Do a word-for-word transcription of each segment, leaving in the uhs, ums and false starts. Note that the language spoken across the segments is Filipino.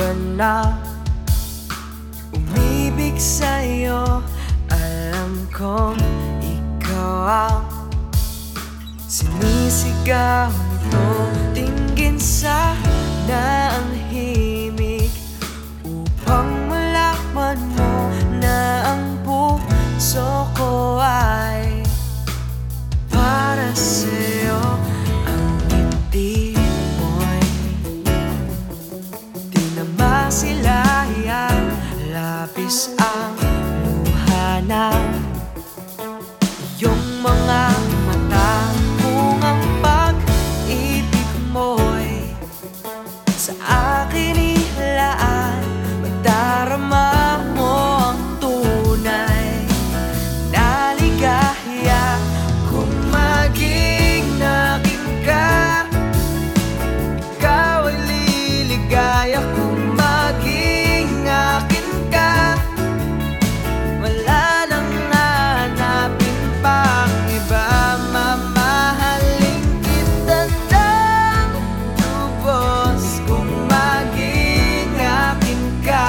ba na umibig sa'yo? Alam kong ikaw ang sinisigaw nito. Tingin sana ang himig upang malaman mo na ang puso ko ay para sa'yo. Ang ngiti mo'y di na masilayan, labis ang luha na iyong mga mata. Kung ang pag-ibig mo'y sa akin ilaan, madarama mo ang tunay na ligaya. Kung maging akin ka, ikaw ay liligaya. Kung maging akin ka, wala nang hanapin pang iba. Mamahalin kita ng lubos kung maging akin ka.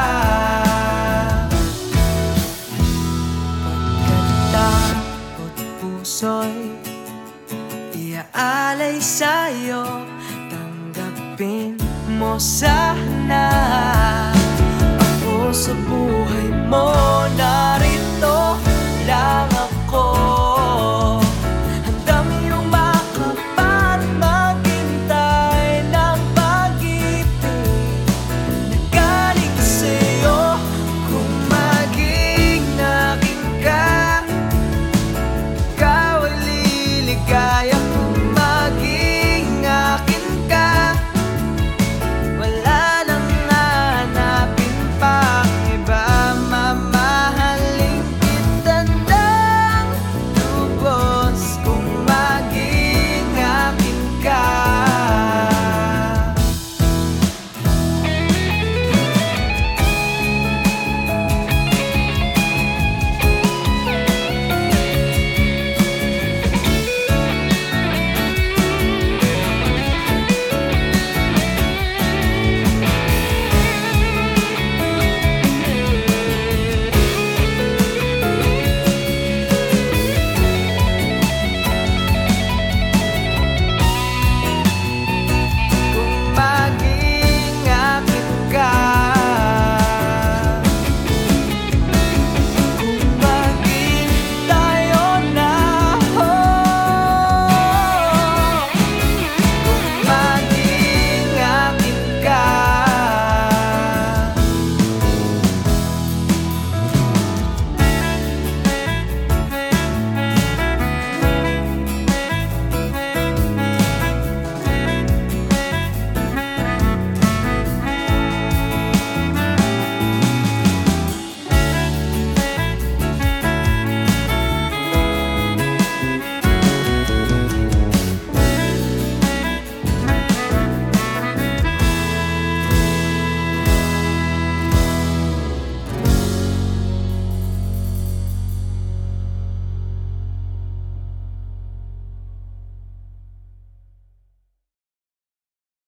Pagkatakot puso'y iaalay sa'yo, tanggapin mo sana ako sa buhay mo na